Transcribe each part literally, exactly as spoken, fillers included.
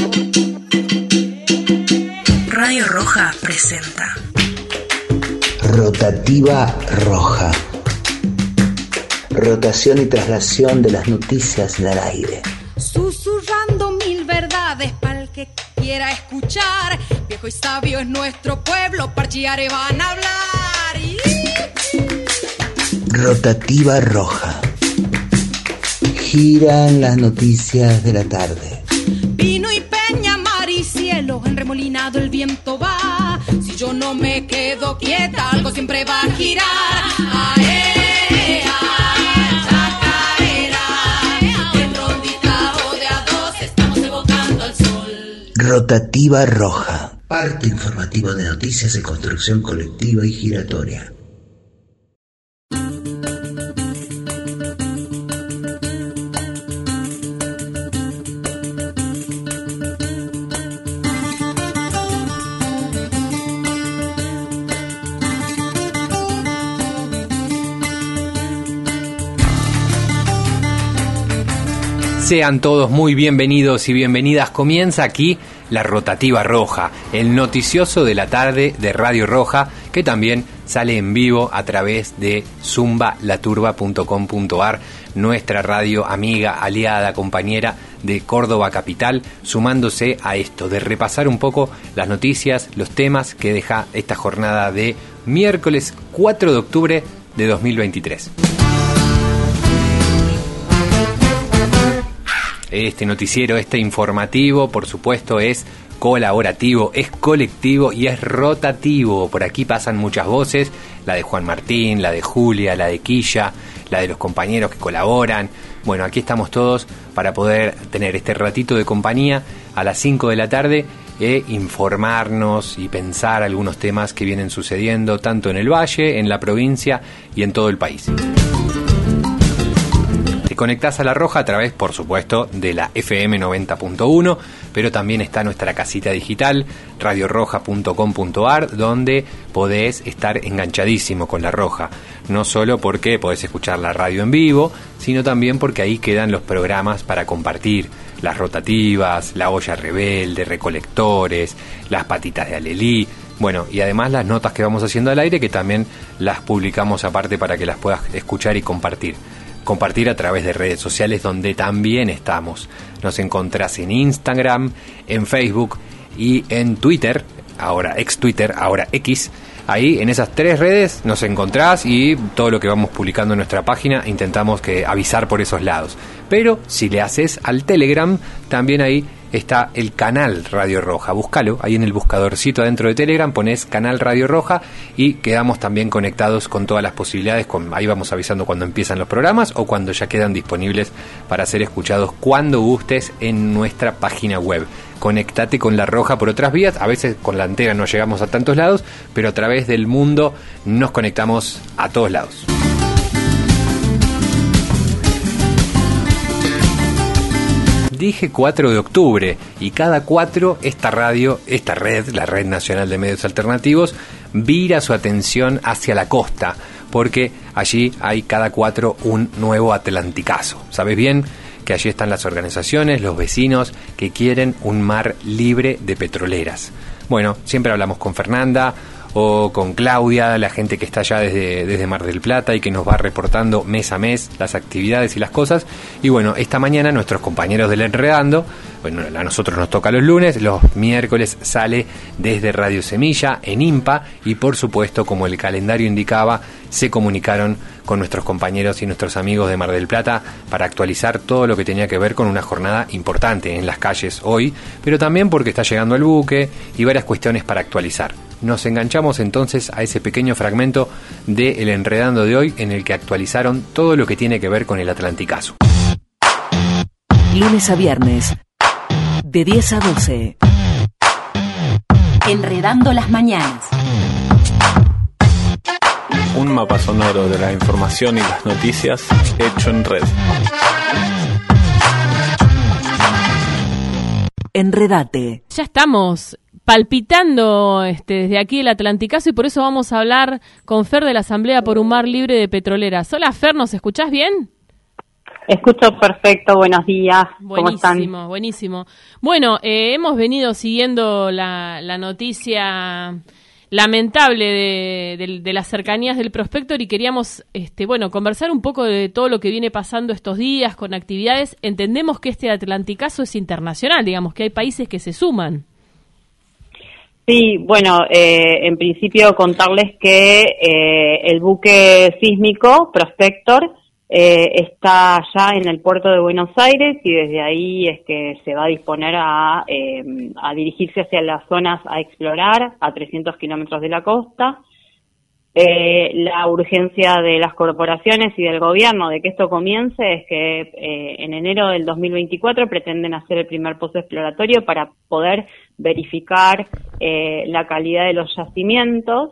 Radio Roja presenta Rotativa Roja. Rotación y traslación de las noticias del aire. Susurrando mil verdades pa'l que quiera escuchar. Viejo y sabio es nuestro pueblo, parchiare van a hablar. Rotativa Roja. Giran las noticias de la tarde. Vino y peña, mar y cielo, enremolinado el viento va. Si yo no me quedo quieta, algo siempre va a girar. Ae, ae, chacarera, en rondita o de a dos estamos evocando al sol. Rotativa Roja. Parte informativo de noticias de construcción colectiva y giratoria. Sean todos muy bienvenidos y bienvenidas. Comienza aquí la Rotativa Roja, el noticioso de la tarde de Radio Roja, que también sale en vivo a través de zumba la turba punto com punto a r, nuestra radio amiga, aliada, compañera de Córdoba Capital, sumándose a esto de repasar un poco las noticias, los temas que deja esta jornada de miércoles cuatro de octubre de dos mil veintitrés. Este noticiero, este informativo, por supuesto, es colaborativo, es colectivo y es rotativo. Por aquí pasan muchas voces, la de Juan Martín, la de Julia, la de Quilla, la de los compañeros que colaboran. Bueno, aquí estamos todos para poder tener este ratito de compañía a las cinco de la tarde e informarnos y pensar algunos temas que vienen sucediendo tanto en el Valle, en la provincia y en todo el país. Conectás a La Roja a través, por supuesto, de la F M noventa punto uno, pero también está nuestra casita digital, radio roja punto com punto a r, donde podés estar enganchadísimo con La Roja. No solo porque podés escuchar la radio en vivo, sino también porque ahí quedan los programas para compartir. Las rotativas, la olla rebelde, recolectores, las patitas de Alelí. Bueno, y además las notas que vamos haciendo al aire, que también las publicamos aparte para que las puedas escuchar y compartir. Compartir a través de redes sociales donde también estamos. Nos encontrás en Instagram, en Facebook y en Twitter, ahora ex Twitter, ahora X. Ahí en esas tres redes nos encontrás y todo lo que vamos publicando en nuestra página intentamos que avisar por esos lados. Pero si le haces al Telegram, también ahí está el canal Radio Roja. Búscalo ahí en el buscadorcito adentro de Telegram, ponés canal Radio Roja y quedamos también conectados con todas las posibilidades. Con, ahí vamos avisando cuando empiezan los programas o cuando ya quedan disponibles para ser escuchados cuando gustes en nuestra página web. Conectate con La Roja por otras vías. A veces con la antena no llegamos a tantos lados, pero a través del mundo nos conectamos a todos lados. Dije cuatro de octubre y cada cuatro esta radio, esta red, la Red Nacional de Medios Alternativos, vira su atención hacia la costa, porque allí hay cada cuatro un nuevo Atlanticazo. ¿Sabes bien? Que allí están las organizaciones, los vecinos que quieren un mar libre de petroleras. Bueno, siempre hablamos con Fernanda o con Claudia, la gente que está allá desde, desde Mar del Plata y que nos va reportando mes a mes las actividades y las cosas. Y bueno, esta mañana nuestros compañeros del Enredando, bueno, a nosotros nos toca los lunes, los miércoles sale desde Radio Semilla en IMPA y por supuesto, como el calendario indicaba, se comunicaron con nuestros compañeros y nuestros amigos de Mar del Plata para actualizar todo lo que tenía que ver con una jornada importante en las calles hoy, pero también porque está llegando el buque y varias cuestiones para actualizar. Nos enganchamos entonces a ese pequeño fragmento de El Enredando de hoy en el que actualizaron todo lo que tiene que ver con el Atlanticazo. Lunes a viernes, de diez a doce. Enredando las mañanas. Un mapa sonoro de la información y las noticias hecho en red. Enredate. Ya estamos palpitando este, desde aquí el Atlanticazo y por eso vamos a hablar con Fer de la Asamblea por un Mar Libre de Petroleras. Hola Fer, ¿nos escuchás bien? Escucho perfecto, buenos días. ¿Cómo están? Buenísimo, buenísimo. Bueno, eh, hemos venido siguiendo la, la noticia lamentable de, de, de las cercanías del Prospector y queríamos, este, bueno, conversar un poco de todo lo que viene pasando estos días con actividades. Entendemos que este Atlanticazo es internacional, digamos, que hay países que se suman. Sí, bueno, eh, en principio contarles que eh, el buque sísmico Prospector eh, está ya en el puerto de Buenos Aires y desde ahí es que se va a disponer a, eh, a dirigirse hacia las zonas a explorar a trescientos kilómetros de la costa. Eh, la urgencia de las corporaciones y del gobierno de que esto comience es que eh, en enero del dos mil veinticuatro pretenden hacer el primer pozo exploratorio para poder verificar eh, la calidad de los yacimientos,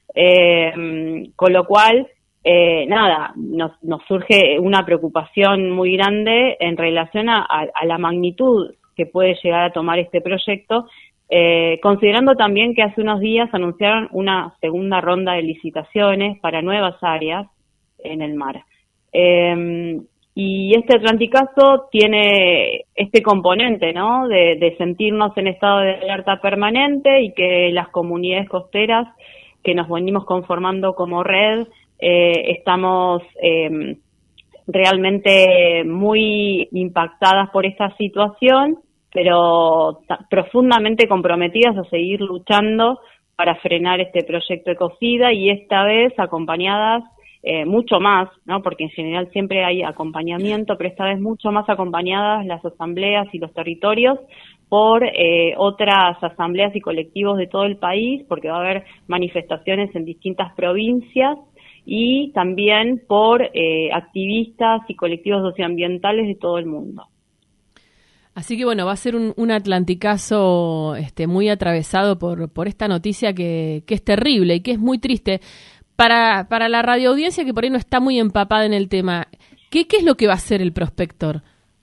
eh, con lo cual, eh, nada, nos, nos surge una preocupación muy grande en relación a, a, a la magnitud que puede llegar a tomar este proyecto, Eh, considerando también que hace unos días anunciaron una segunda ronda de licitaciones para nuevas áreas en el mar. Eh, y este Atlanticazo tiene este componente, ¿no?, de, de sentirnos en estado de alerta permanente y que las comunidades costeras que nos venimos conformando como red, eh, estamos eh, realmente muy impactadas por esta situación, pero t- profundamente comprometidas a seguir luchando para frenar este proyecto Ecocida y esta vez acompañadas eh, mucho más, ¿no?, porque en general siempre hay acompañamiento, pero esta vez mucho más acompañadas las asambleas y los territorios por eh, otras asambleas y colectivos de todo el país, porque va a haber manifestaciones en distintas provincias y también por eh, activistas y colectivos socioambientales de todo el mundo. Así que bueno, va a ser un, un Atlanticazo este, muy atravesado por, por esta noticia que, que es terrible y que es muy triste. Para, para la radioaudiencia que por ahí no está muy empapada en el tema, ¿qué, qué es lo que va a hacer el Prospector?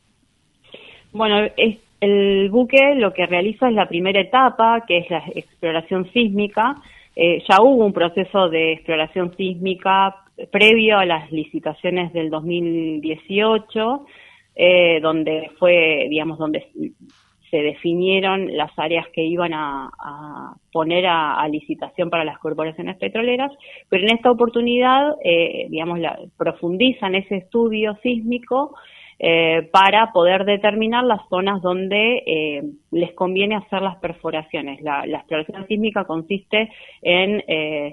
Bueno, es, el buque lo que realiza es la primera etapa, que es la exploración sísmica. Eh, ya hubo un proceso de exploración sísmica previo a las licitaciones del dos mil dieciocho, Eh, donde fue, digamos, donde se definieron las áreas que iban a, a poner a, a licitación para las corporaciones petroleras, pero en esta oportunidad, eh, digamos, la, profundizan ese estudio sísmico eh, para poder determinar las zonas donde eh, les conviene hacer las perforaciones. La, la exploración sísmica consiste en eh,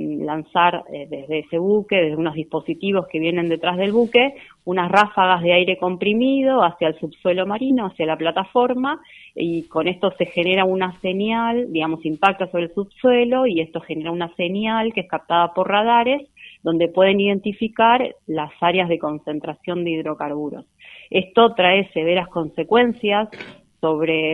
lanzar eh, desde ese buque, desde unos dispositivos que vienen detrás del buque, unas ráfagas de aire comprimido hacia el subsuelo marino, hacia la plataforma, y con esto se genera una señal, digamos, impacta sobre el subsuelo, y esto genera una señal que es captada por radares, donde pueden identificar las áreas de concentración de hidrocarburos. Esto trae severas consecuencias sobre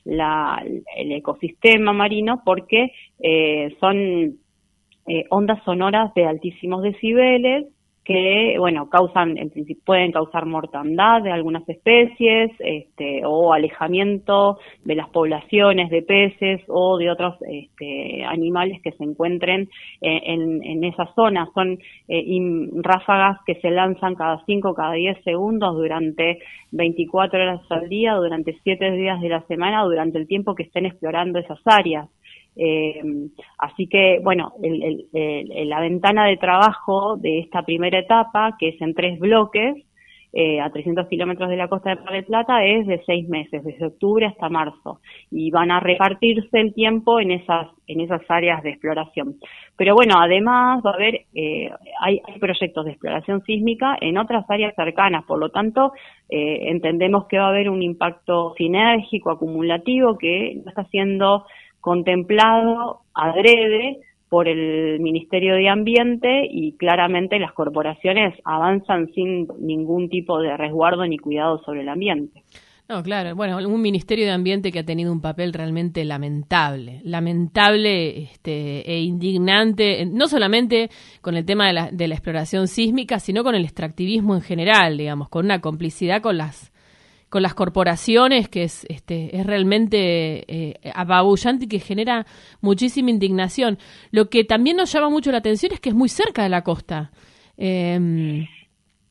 la, el ecosistema marino, porque eh, son Eh, ondas sonoras de altísimos decibeles que, bueno, causan, en principio, pueden causar mortandad de algunas especies, este, o alejamiento de las poblaciones de peces o de otros este, animales que se encuentren eh, en, en esa zona. Son eh, in, ráfagas que se lanzan cada cinco, cada diez segundos durante veinticuatro horas al día, durante siete días de la semana, durante el tiempo que estén explorando esas áreas. Eh, así que, bueno, el, el, el, la ventana de trabajo de esta primera etapa, que es en tres bloques, eh, a trescientos kilómetros de la costa de Mar del Plata, es de seis meses, desde octubre hasta marzo, y van a repartirse el tiempo en esas, en esas áreas de exploración. Pero bueno, además va a haber, eh, hay, hay proyectos de exploración sísmica en otras áreas cercanas, por lo tanto, eh, entendemos que va a haber un impacto sinérgico, acumulativo, que no está siendo contemplado adrede por el Ministerio de Ambiente, y claramente las corporaciones avanzan sin ningún tipo de resguardo ni cuidado sobre el ambiente. No, claro, bueno, un Ministerio de Ambiente que ha tenido un papel realmente lamentable, lamentable este, e indignante, no solamente con el tema de la, de la exploración sísmica, sino con el extractivismo en general, digamos, con una complicidad con las con las corporaciones que es este es realmente eh, apabullante y que genera muchísima indignación. Lo que también nos llama mucho la atención es que es muy cerca de la costa. Eh,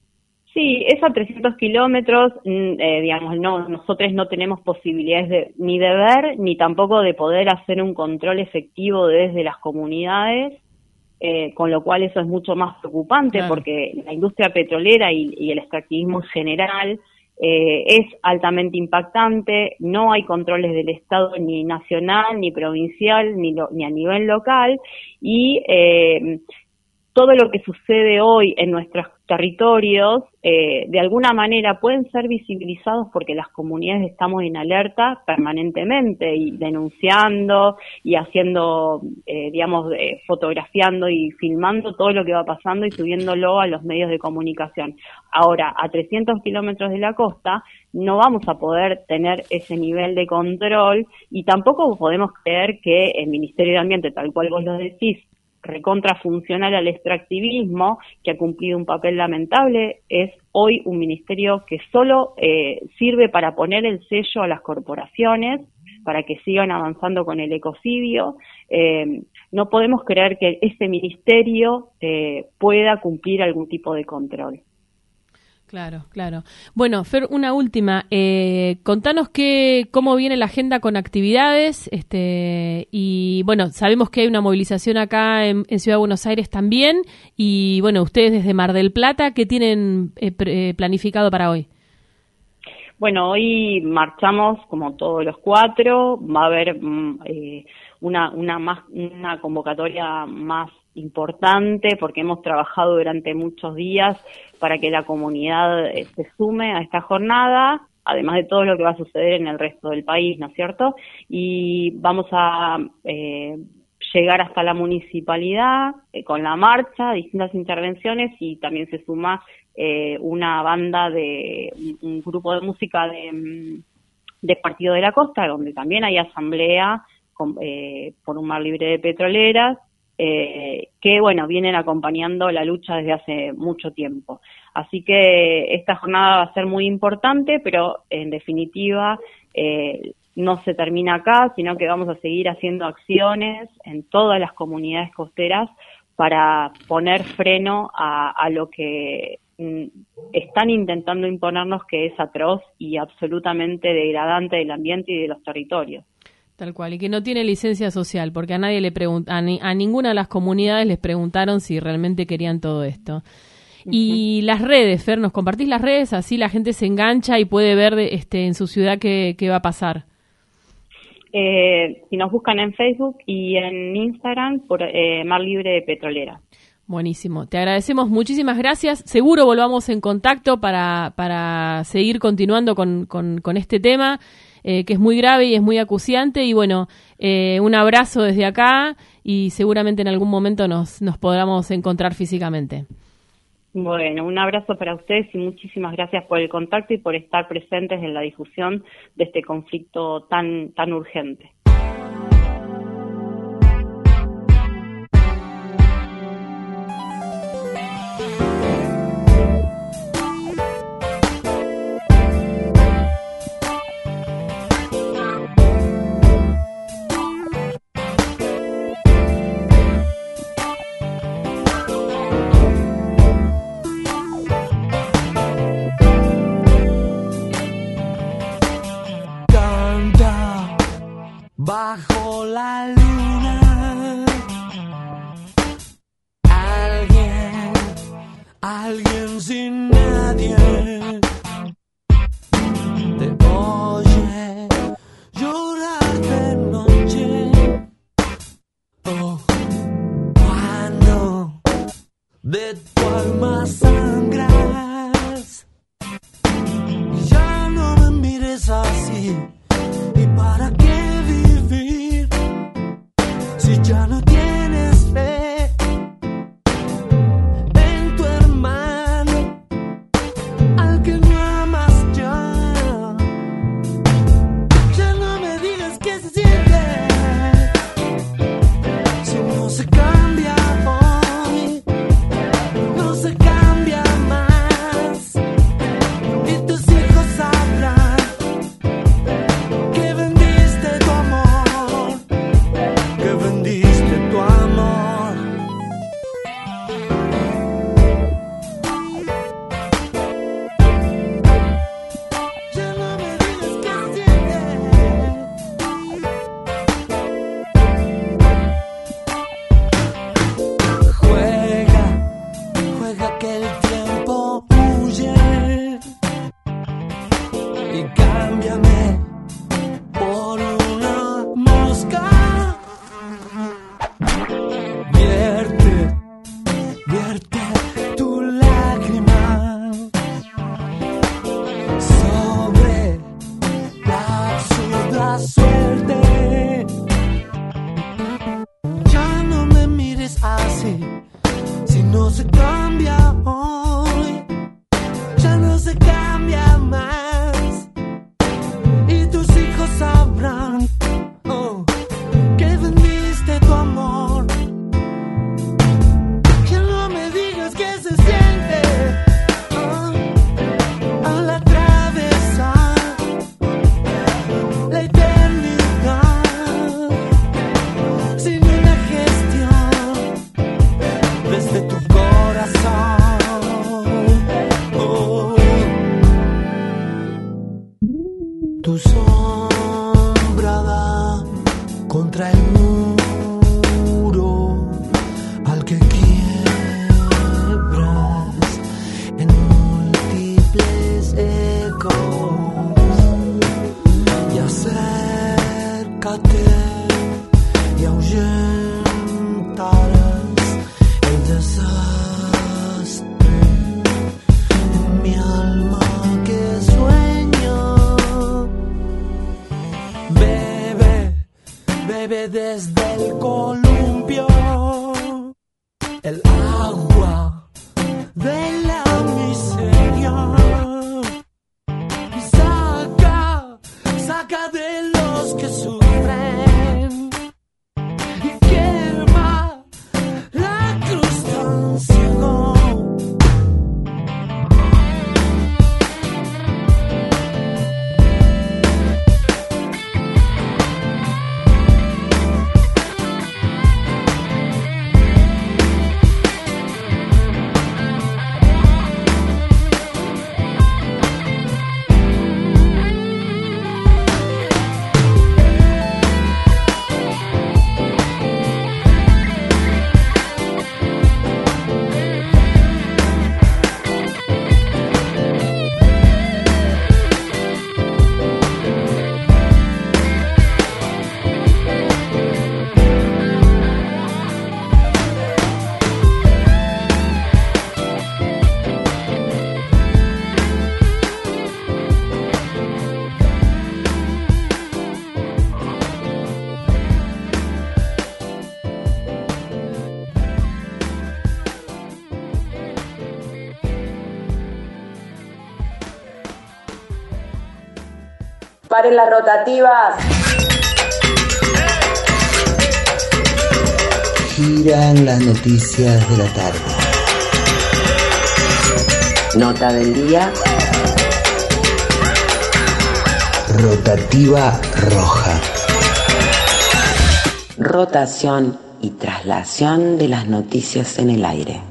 Sí, es a trescientos kilómetros, eh, digamos, no, nosotros no tenemos posibilidades de, ni de ver, ni tampoco de poder hacer un control efectivo desde las comunidades, eh, con lo cual eso es mucho más preocupante, claro. Porque la industria petrolera y, y el extractivismo en general eh, es altamente impactante, no hay controles del Estado ni nacional, ni provincial, ni, lo, ni a nivel local, y eh, todo lo que sucede hoy en nuestros territorios, eh, de alguna manera pueden ser visibilizados porque las comunidades estamos en alerta permanentemente y denunciando y haciendo, eh, digamos, eh, fotografiando y filmando todo lo que va pasando y subiéndolo a los medios de comunicación. Ahora, a trescientos kilómetros de la costa no vamos a poder tener ese nivel de control y tampoco podemos creer que el Ministerio de Ambiente, tal cual vos lo decís, recontra funcional al extractivismo, que ha cumplido un papel lamentable, es hoy un ministerio que solo eh, sirve para poner el sello a las corporaciones, para que sigan avanzando con el ecocidio. Eh, no podemos creer que ese ministerio eh, pueda cumplir algún tipo de control. Claro, claro. Bueno, Fer, una última. Eh, contanos qué, cómo viene la agenda con actividades. Este, y bueno, sabemos que hay una movilización acá en, en Ciudad de Buenos Aires también. Y bueno, ustedes desde Mar del Plata, ¿qué tienen eh, pre, planificado para hoy? Bueno, hoy marchamos como todos los cuatro. Va a haber eh, una, una, más, una convocatoria más importante porque hemos trabajado durante muchos días para que la comunidad eh, se sume a esta jornada, además de todo lo que va a suceder en el resto del país, ¿no es cierto? Y vamos a eh, llegar hasta la municipalidad eh, con la marcha, distintas intervenciones y también se suma eh, una banda de, un, un grupo de música de, de Partido de la Costa, donde también hay asamblea con, eh, por un mar libre de petroleras, Eh, que, bueno, vienen acompañando la lucha desde hace mucho tiempo. Así que esta jornada va a ser muy importante, pero en definitiva eh, no se termina acá, sino que vamos a seguir haciendo acciones en todas las comunidades costeras para poner freno a, a lo que mm, están intentando imponernos, que es atroz y absolutamente degradante del ambiente y de los territorios. Tal cual, y que no tiene licencia social, porque a nadie le pregunta, a, ni, a ninguna de las comunidades les preguntaron si realmente querían todo esto. Uh-huh. Y las redes, Fer, ¿nos compartís las redes? Así la gente se engancha y puede ver este, en su ciudad qué, qué va a pasar. Eh, si nos buscan en Facebook y en Instagram por eh, Mar Libre de Petrolera. Buenísimo, te agradecemos, muchísimas gracias. Seguro volvamos en contacto para, para seguir continuando con, con, con este tema. Eh, que es muy grave y es muy acuciante y bueno, eh, un abrazo desde acá y seguramente en algún momento nos, nos podamos encontrar físicamente. Bueno, un abrazo para ustedes y muchísimas gracias por el contacto y por estar presentes en la difusión de este conflicto tan, tan urgente. Bajo la luna, alguien, alguien sin nadie, te oye llorar de noche. Oh, cuando de tu alma sangras, ya no me mires así. ¿Y para qué vivir si ya no tienes fe en tu hermano? suerte. Ya no me mires así, si no se cambia hoy, ya no se cambia más. Y tus hijos sabrán oh, que vendiste tu amor. Que no me digas que se siente oh, al atravesar la eternidad sin una gestión desde tu corazón. Oh. Tu sombra da contra el muro al que quiebras en múltiples ecos. Y acércate y ahuyentarás el desastre en mi alma que sueña. Bebe, bebe desde el columpio el agua de la miseria. Y saca, saca de los que sufren y quema la cruz tan ciego. Paren las rotativas. Giran las noticias de la tarde. Nota del día. Rotativa roja. Rotación y traslación de las noticias en el aire.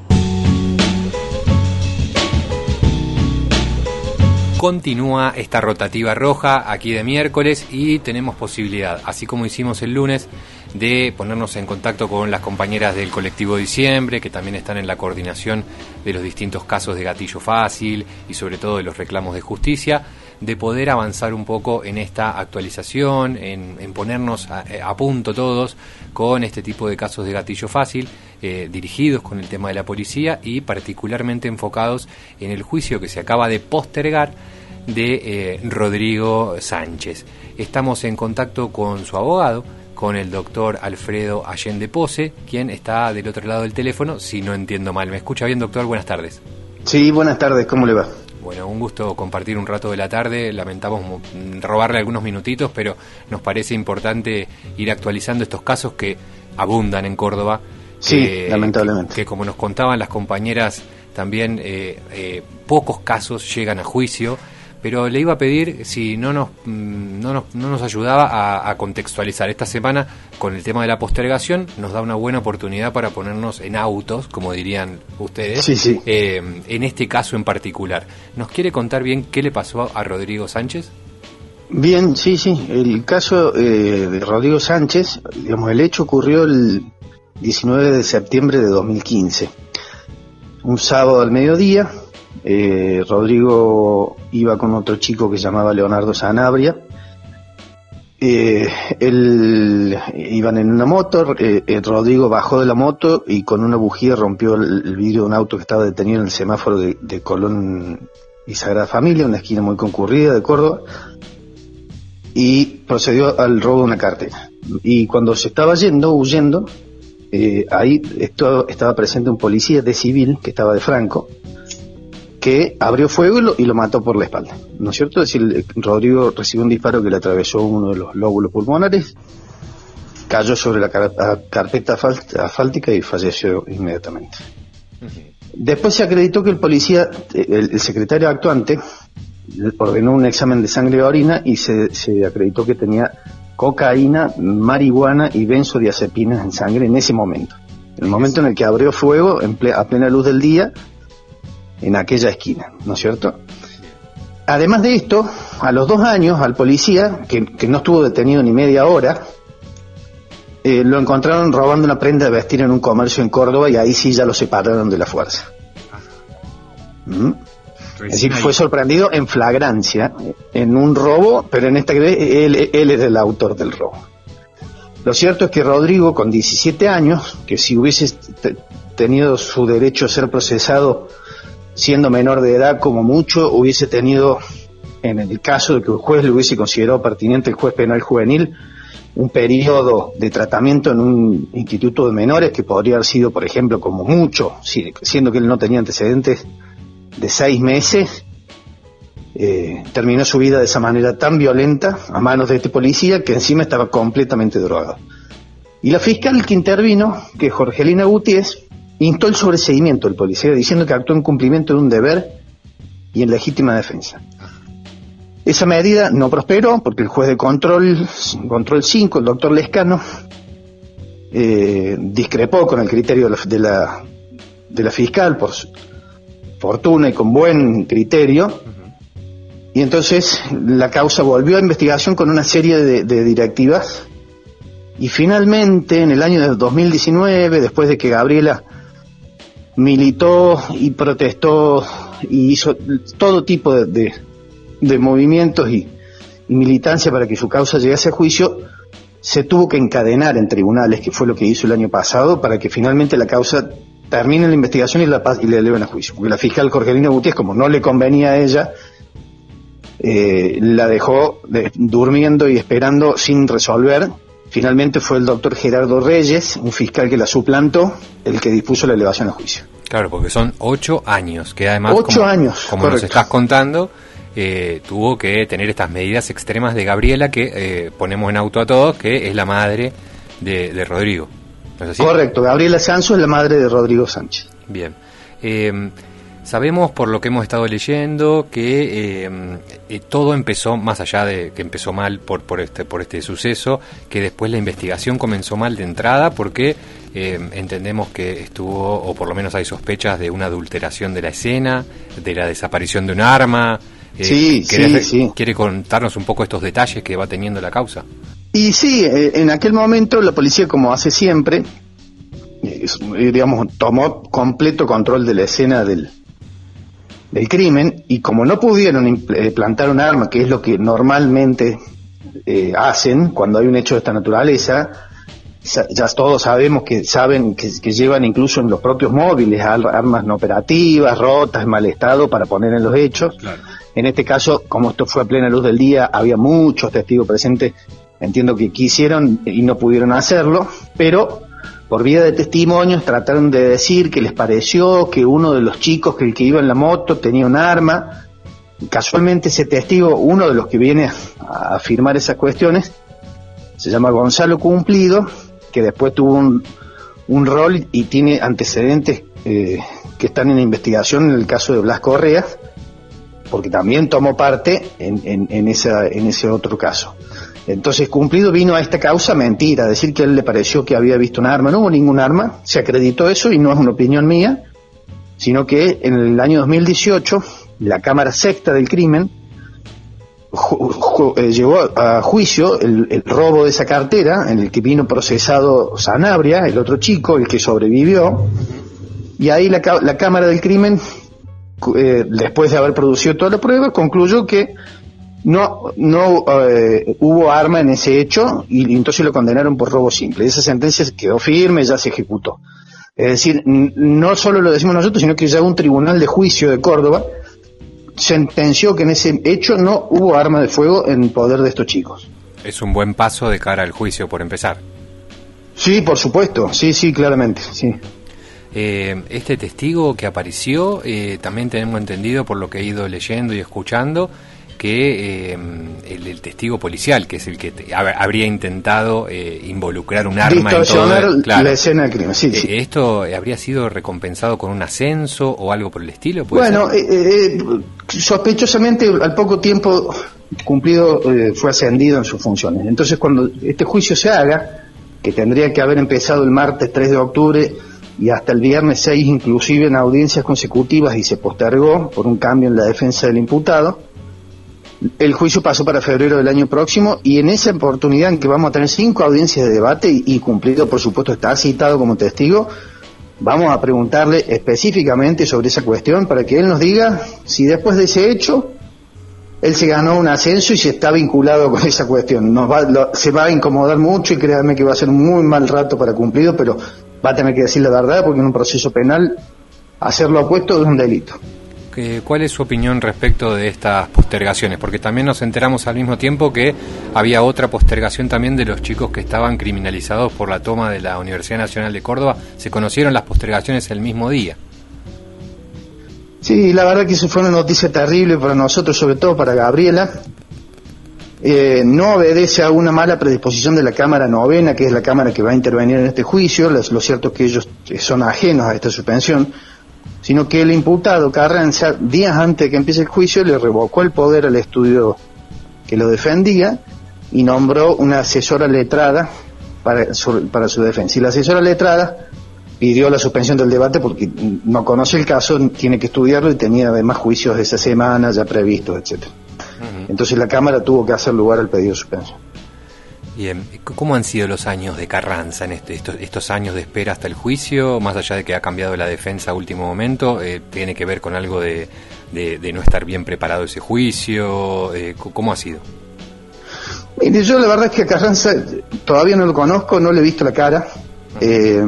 Continúa esta rotativa roja aquí de miércoles y tenemos posibilidad, así como hicimos el lunes, de ponernos en contacto con las compañeras del colectivo Diciembre, que también están en la coordinación de los distintos casos de gatillo fácil y sobre todo de los reclamos de justicia, de poder avanzar un poco en esta actualización, en, en ponernos a, a punto todos con este tipo de casos de gatillo fácil, eh, dirigidos con el tema de la policía y particularmente enfocados en el juicio que se acaba de postergar de eh, Rodrigo Sánchez. Estamos en contacto con su abogado, con el doctor Alfredo Allende Pose, quien está del otro lado del teléfono, si no entiendo mal. ¿Me escucha bien, doctor? Buenas tardes. Sí, buenas tardes, ¿cómo le va? Bueno, un gusto compartir un rato de la tarde. Lamentamos robarle algunos minutitos, pero nos parece importante ir actualizando estos casos que abundan en Córdoba. Sí, que, lamentablemente. Que, que como nos contaban las compañeras, también eh, eh, pocos casos llegan a juicio. Pero le iba a pedir si no nos no nos, no nos ayudaba a, a contextualizar. Esta semana, con el tema de la postergación, nos da una buena oportunidad para ponernos en autos, como dirían ustedes, sí, sí. Eh, en este caso en particular. ¿Nos quiere contar bien qué le pasó a Rodrigo Sánchez? Bien, sí, sí. El caso eh, de Rodrigo Sánchez, digamos, el hecho ocurrió el diecinueve de septiembre de dos mil quince. Un sábado al mediodía. Eh, Rodrigo iba con otro chico que se llamaba Leonardo Sanabria. Eh, él iban en una moto. Eh, eh, Rodrigo bajó de la moto y con una bujía rompió el, el vidrio de un auto que estaba detenido en el semáforo de, de Colón y Sagrada Familia, una esquina muy concurrida de Córdoba. y procedió al robo de una cartera. Y cuando se estaba yendo, huyendo, eh, ahí esto, estaba presente un policía de civil, que estaba de Franco, que abrió fuego y lo, y lo mató por la espalda, ¿no es cierto? Es decir, Rodrigo recibió un disparo que le atravesó uno de los lóbulos pulmonares, cayó sobre la car- carpeta asfáltica y falleció inmediatamente. Uh-huh. Después se acreditó que el policía, el, el secretario actuante, ordenó un examen de sangre y orina y se, se acreditó que tenía cocaína, marihuana y benzodiazepinas en sangre en ese momento. En el momento en el que abrió fuego, en ple- a plena luz del día, en aquella esquina, ¿no es cierto? Además de esto, a los dos años, al policía, que, que no estuvo detenido ni media hora, eh, lo encontraron robando una prenda de vestir en un comercio en Córdoba y ahí sí ya lo separaron de la fuerza. ¿Mm? Es decir, fue sorprendido en flagrancia, en un robo, pero en esta él, él es el autor del robo. Lo cierto es que Rodrigo, con diecisiete años, que si hubiese t- tenido su derecho a ser procesado siendo menor de edad, como mucho, hubiese tenido, en el caso de que el juez le hubiese considerado pertinente, el juez penal juvenil, un periodo de tratamiento en un instituto de menores que podría haber sido, por ejemplo, como mucho, siendo que él no tenía antecedentes, de seis meses, eh, terminó su vida de esa manera tan violenta a manos de este policía que encima estaba completamente drogado. Y la fiscal que intervino, que es Jorgelina Gutiérrez, instó el sobreseimiento del policía diciendo que actuó en cumplimiento de un deber y en legítima defensa. Esa medida no prosperó porque el juez de control, control cinco, el doctor Lescano, eh, discrepó con el criterio de la, de la, de la fiscal por su fortuna y con buen criterio, uh-huh. Y entonces la causa volvió a investigación con una serie de, de directivas y finalmente en el año de dos mil diecinueve, después de que Gabriela militó y protestó y hizo todo tipo de, de, de movimientos y, y militancia para que su causa llegase a juicio, se tuvo que encadenar en tribunales, que fue lo que hizo el año pasado, para que finalmente la causa termine la investigación y la, y la eleven a juicio. Porque la fiscal Jorgelina Gutiérrez, como no le convenía a ella, eh, la dejó de, durmiendo y esperando sin resolver. Finalmente fue el doctor Gerardo Reyes, un fiscal que la suplantó, el que dispuso la elevación a juicio. Claro, porque son ocho años, que además, ocho como, años, como nos estás contando, eh, tuvo que tener estas medidas extremas de Gabriela, que eh, ponemos en auto a todos, que es la madre de, de Rodrigo. ¿No es así? Correcto, Gabriela Sanso es la madre de Rodrigo Sánchez. Bien. Eh, sabemos por lo que hemos estado leyendo que eh, eh, todo empezó, más allá de que empezó mal por, por, este, por este suceso, que después la investigación comenzó mal de entrada porque eh, entendemos que estuvo, o por lo menos hay sospechas de una adulteración de la escena, de la desaparición de un arma. Eh, sí, sí, sí. ¿Quiere contarnos un poco estos detalles que va teniendo la causa? Y sí, eh, en aquel momento la policía, como hace siempre, eh, digamos, tomó completo control de la escena del, del crimen, y como no pudieron impl- plantar un arma, que es lo que normalmente eh, hacen cuando hay un hecho de esta naturaleza, sa- ya todos sabemos que saben que, que llevan incluso en los propios móviles ar- armas no operativas, rotas, en mal estado, para poner en los hechos. Claro. En este caso, como esto fue a plena luz del día, había muchos testigos presentes. Entiendo que quisieron y no pudieron hacerlo, pero por vía de testimonios trataron de decir que les pareció que uno de los chicos, que el que iba en la moto, tenía un arma. Casualmente ese testigo, uno de los que viene a afirmar esas cuestiones, se llama Gonzalo Cumplido, que después tuvo un, un rol y tiene antecedentes eh, que están en investigación en el caso de Blas Correa, porque también tomó parte en, en, en, esa, en ese otro caso. Entonces Cumplido vino a esta causa mentira, a decir que a él le pareció que había visto un arma. No hubo ningún arma, se acreditó eso y no es una opinión mía, sino que en el año dos mil dieciocho la Cámara Sexta del Crimen ju- ju- eh, llevó a juicio el, el robo de esa cartera, en el que vino procesado Sanabria, el otro chico, el que sobrevivió, y ahí la, la Cámara del Crimen, eh, después de haber producido toda la prueba, concluyó que no no eh, hubo arma en ese hecho y, y entonces lo condenaron por robo simple. Esa sentencia quedó firme, ya se ejecutó. Es decir, n- no solo lo decimos nosotros, sino que ya un tribunal de juicio de Córdoba sentenció que en ese hecho no hubo arma de fuego en poder de estos chicos. Es un buen paso de cara al juicio, por empezar. Sí, por supuesto, sí, sí, claramente, sí. Eh, este testigo que apareció, eh, también tenemos entendido, por lo que he ido leyendo y escuchando, que eh, el, el testigo policial, que es el que te, hab, habría intentado eh, involucrar un arma en todo, claro, la escena del crimen. Sí, eh, sí. ¿Esto habría sido recompensado con un ascenso o algo por el estilo? Bueno, eh, eh, sospechosamente al poco tiempo cumplido eh, fue ascendido en sus funciones. Entonces, cuando este juicio se haga, que tendría que haber empezado el martes tres de octubre y hasta el viernes seis, inclusive en audiencias consecutivas, y se postergó por un cambio en la defensa del imputado, el juicio pasó para febrero del año próximo, y en esa oportunidad en que vamos a tener cinco audiencias de debate y, y cumplido, por supuesto, está citado como testigo, vamos a preguntarle específicamente sobre esa cuestión para que él nos diga si después de ese hecho él se ganó un ascenso y si está vinculado con esa cuestión. Nos va, lo, se va a incomodar mucho y créanme que va a ser un muy mal rato para cumplido, pero va a tener que decir la verdad, porque en un proceso penal hacer lo opuesto es un delito. ¿Cuál es su opinión respecto de estas postergaciones? Porque también nos enteramos al mismo tiempo que había otra postergación también de los chicos que estaban criminalizados por la toma de la Universidad Nacional de Córdoba. Se conocieron las postergaciones el mismo día. Sí, la verdad que eso fue una noticia terrible para nosotros, sobre todo para Gabriela. Eh, no obedece a una mala predisposición de la Cámara Novena, que es la Cámara que va a intervenir en este juicio. Lo, lo cierto es que ellos son ajenos a esta suspensión, sino que el imputado Carranza, días antes de que empiece el juicio, le revocó el poder al estudio que lo defendía y nombró una asesora letrada para su, para su defensa. Y la asesora letrada pidió la suspensión del debate porque no conoce el caso, tiene que estudiarlo y tenía además juicios de esa semana ya previstos, etcétera. Uh-huh. Entonces la Cámara tuvo que hacer lugar al pedido de suspensión. Bien, ¿cómo han sido los años de Carranza en este, estos, estos años de espera hasta el juicio? Más allá de que ha cambiado la defensa a último momento, eh, ¿tiene que ver con algo de, de, de no estar bien preparado ese juicio? Eh, ¿Cómo ha sido? Mire, yo la verdad es que a Carranza todavía no lo conozco, no le he visto la cara. Eh,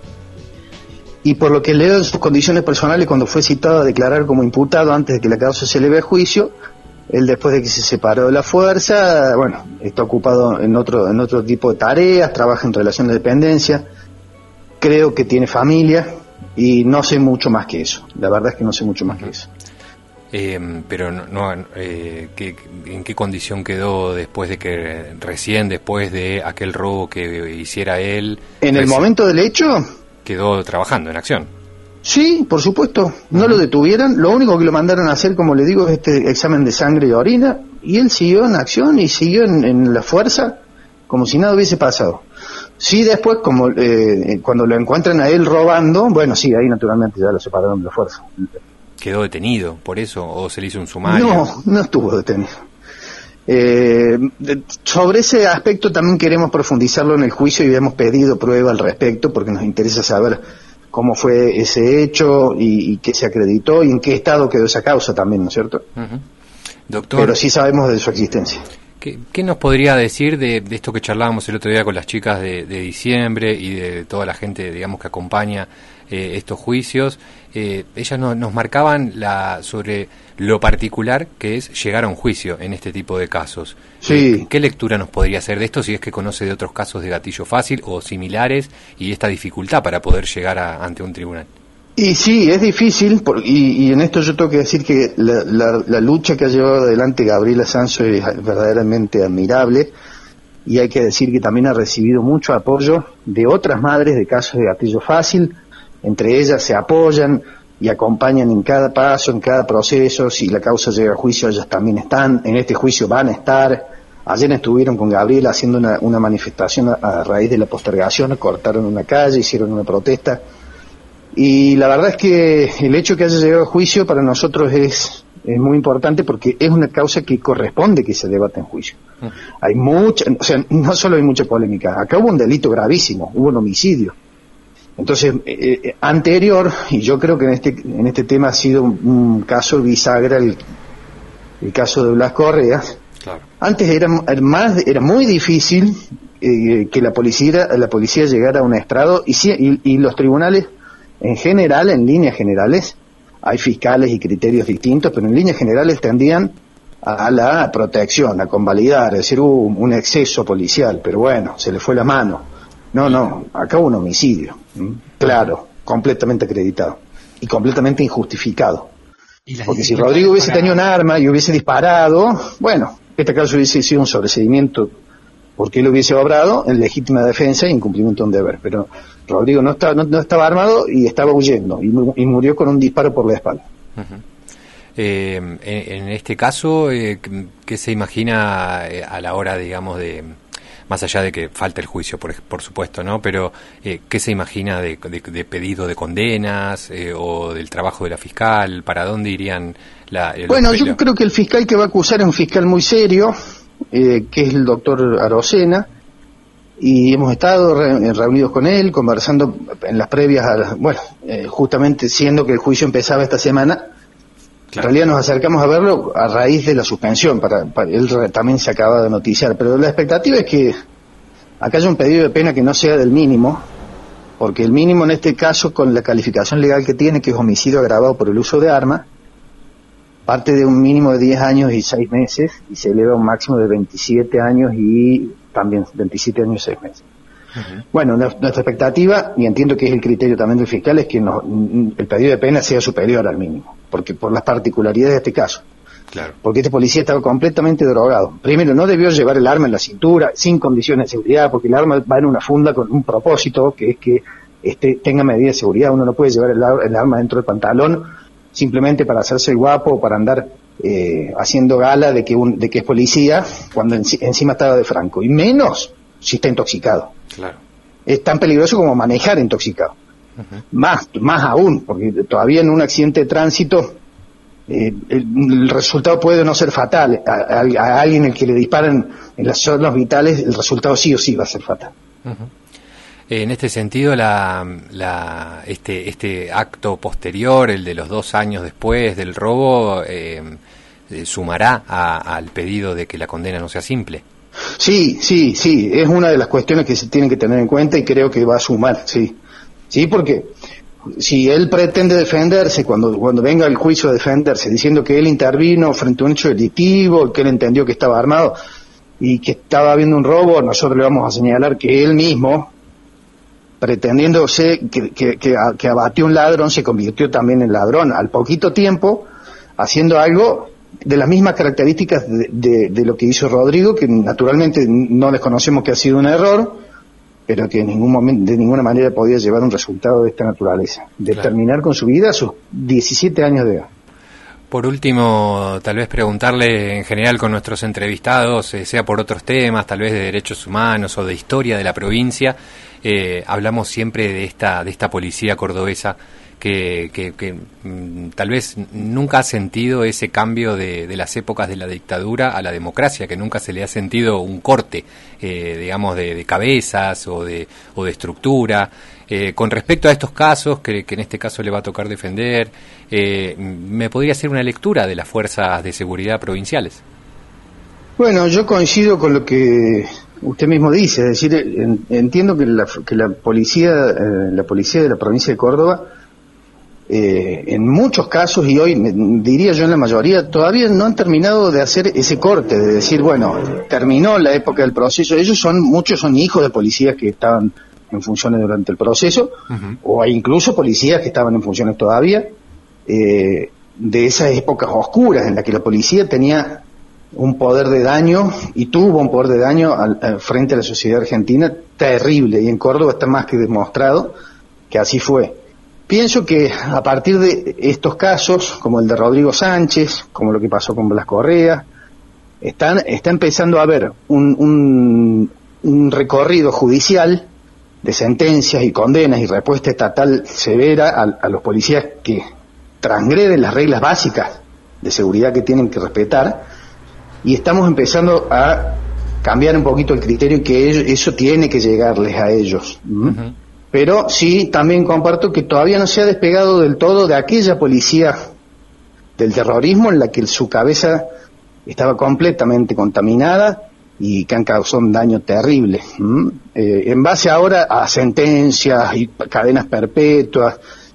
y por lo que leo en sus condiciones personales, cuando fue citado a declarar como imputado antes de que la causa se eleve a juicio, él, después de que se separó de la fuerza, bueno, está ocupado en otro en otro tipo de tareas, trabaja en relación de dependencia, creo que tiene familia y no sé mucho más que eso. La verdad es que no sé mucho más que eso. Eh, pero no, no eh, ¿qué, ¿en qué condición quedó después de que recién después de aquel robo que hiciera él? En el momento del hecho quedó trabajando en acción. Sí, por supuesto, no uh-huh. lo detuvieron, lo único que lo mandaron a hacer, como le digo, es este examen de sangre y orina, y él siguió en acción y siguió en, en la fuerza como si nada hubiese pasado. Sí, después, como eh, cuando lo encuentran a él robando, bueno, sí, ahí naturalmente ya lo separaron de la fuerza. ¿Quedó detenido por eso o se le hizo un sumario? No, no estuvo detenido. Eh, sobre ese aspecto también queremos profundizarlo en el juicio y hemos pedido prueba al respecto porque nos interesa saber cómo fue ese hecho y, y qué se acreditó y en qué estado quedó esa causa también, ¿no es cierto? Uh-huh. Doctor, pero sí sabemos de su existencia. ¿Qué, qué nos podría decir de, de esto que charlábamos el otro día con las chicas de, de diciembre y de toda la gente, digamos, que acompaña eh, estos juicios? Eh, ellas no, nos marcaban la sobre lo particular que es llegar a un juicio en este tipo de casos. Sí. Eh, ¿Qué lectura nos podría hacer de esto si es que conoce de otros casos de gatillo fácil o similares y esta dificultad para poder llegar a, ante un tribunal? Y sí, es difícil, por, y, y en esto yo tengo que decir que la, la, la lucha que ha llevado adelante Gabriela Sanso es verdaderamente admirable, y hay que decir que también ha recibido mucho apoyo de otras madres de casos de gatillo fácil. Entre ellas se apoyan y acompañan en cada paso, en cada proceso. Si la causa llega a juicio, ellas también están, en este juicio van a estar. Ayer estuvieron con Gabriela haciendo una, una manifestación a, a raíz de la postergación, cortaron una calle, hicieron una protesta. Y la verdad es que el hecho que haya llegado a juicio para nosotros es, es muy importante porque es una causa que corresponde que se debata en juicio. Uh-huh. Hay mucha, o sea, no solo hay mucha polémica, acá hubo un delito gravísimo, hubo un homicidio. Entonces, eh, anterior, y yo creo que en este en este tema ha sido un, un caso bisagra el, el caso de Blas Correa. Claro. Antes era, era más era muy difícil eh, que la policía la policía llegara a un estrado y, y, y los tribunales en general, en líneas generales, hay fiscales y criterios distintos, pero en líneas generales tendían a la protección, a convalidar, es decir, hubo un exceso policial, pero bueno, se le fue la mano. No, no, acá hubo un homicidio, ¿m? Claro, completamente acreditado y completamente injustificado. Porque si Rodrigo hubiese tenido un arma y hubiese disparado, bueno, este caso hubiese sido un sobreseimiento porque él hubiese obrado en legítima defensa e incumplimiento de un deber, pero Rodrigo no estaba, no, no estaba armado y estaba huyendo y, y murió con un disparo por la espalda. Uh-huh. Eh, en, en este caso, eh, ¿qué se imagina eh, a la hora, digamos, de, más allá de que falta el juicio, por, por supuesto, ¿no? Pero, eh, ¿qué se imagina de, de, de pedido de condenas eh, o del trabajo de la fiscal? ¿Para dónde irían la...? El bueno, yo creo que el fiscal que va a acusar es un fiscal muy serio, eh, que es el doctor Arocena, y hemos estado re, reunidos con él, conversando en las previas a la, bueno, eh, justamente siendo que el juicio empezaba esta semana. Claro. En realidad nos acercamos a verlo a raíz de la suspensión, para, para él también se acaba de noticiar, pero la expectativa es que acá haya un pedido de pena que no sea del mínimo, porque el mínimo en este caso, con la calificación legal que tiene, que es homicidio agravado por el uso de arma, parte de un mínimo de diez años y seis meses y se eleva a un máximo de veintisiete años y también veintisiete años y seis meses. Uh-huh. Bueno, nuestra expectativa, y entiendo que es el criterio también del fiscal, es que no, el pedido de pena sea superior al mínimo, porque por las particularidades de este caso. Claro. Porque este policía estaba completamente drogado. Primero, no debió llevar el arma en la cintura, sin condiciones de seguridad, porque el arma va en una funda con un propósito, que es que este, tenga medidas de seguridad. Uno no puede llevar el, el arma dentro del pantalón simplemente para hacerse el guapo o para andar eh, haciendo gala de que, un, de que es policía, cuando en, encima estaba de franco. Y menos si está intoxicado. Claro. Es tan peligroso como manejar intoxicado. Uh-huh. Más, más aún, porque todavía en un accidente de tránsito eh, el, el resultado puede no ser fatal. A, a, a alguien el que le disparan en las zonas vitales, el resultado sí o sí va a ser fatal. Uh-huh. En este sentido, la, la, este, este acto posterior, el de los dos años después del robo, eh, sumará a, al pedido de que la condena no sea simple. Sí, sí, sí, es una de las cuestiones que se tienen que tener en cuenta y creo que va a sumar, sí. Sí, porque si él pretende defenderse, cuando, cuando venga el juicio a defenderse, diciendo que él intervino frente a un hecho delictivo, que él entendió que estaba armado y que estaba habiendo un robo, nosotros le vamos a señalar que él mismo, pretendiéndose que, que, que, que abatió un ladrón, se convirtió también en ladrón al poquito tiempo, haciendo algo de las mismas características de, de, de lo que hizo Rodrigo, que naturalmente no desconocemos que ha sido un error, pero que en ningún momento, de ninguna manera podía llevar un resultado de esta naturaleza, de claro. terminar con su vida a sus diecisiete años de edad. Por último, tal vez preguntarle en general con nuestros entrevistados, eh, sea por otros temas, tal vez de derechos humanos o de historia de la provincia, eh, hablamos siempre de esta, de esta policía cordobesa que, que, que mm, tal vez nunca ha sentido ese cambio de, de las épocas de la dictadura a la democracia, que nunca se le ha sentido un corte, eh, digamos, de, de cabezas o de, o de estructura. Eh, con respecto a estos casos, que, que en este caso le va a tocar defender, eh, ¿me podría hacer una lectura de las fuerzas de seguridad provinciales? Bueno, yo coincido con lo que usted mismo dice, es decir, en, entiendo que la, que la policía, eh, la policía de la provincia de Córdoba, eh, en muchos casos, y hoy diría yo en la mayoría, todavía no han terminado de hacer ese corte, de decir, bueno, terminó la época del proceso. Ellos son, muchos son hijos de policías que estaban en funciones durante el proceso, uh-huh. o hay incluso policías que estaban en funciones todavía, eh, de esas épocas oscuras en las que la policía tenía un poder de daño y tuvo un poder de daño al, al frente a la sociedad argentina terrible, y en Córdoba está más que demostrado que así fue. Pienso que a partir de estos casos, como el de Rodrigo Sánchez, como lo que pasó con Blas Correa, están, está empezando a haber un, un, un recorrido judicial de sentencias y condenas y respuesta estatal severa a, a los policías que transgreden las reglas básicas de seguridad que tienen que respetar, y estamos empezando a cambiar un poquito el criterio y que ellos, eso tiene que llegarles a ellos. ¿Mm? Uh-huh. Pero sí, también comparto que todavía no se ha despegado del todo de aquella policía del terrorismo en la que su cabeza estaba completamente contaminada y que han causado un daño terrible. ¿Mm? Eh, en base ahora a sentencias y cadenas perpetuas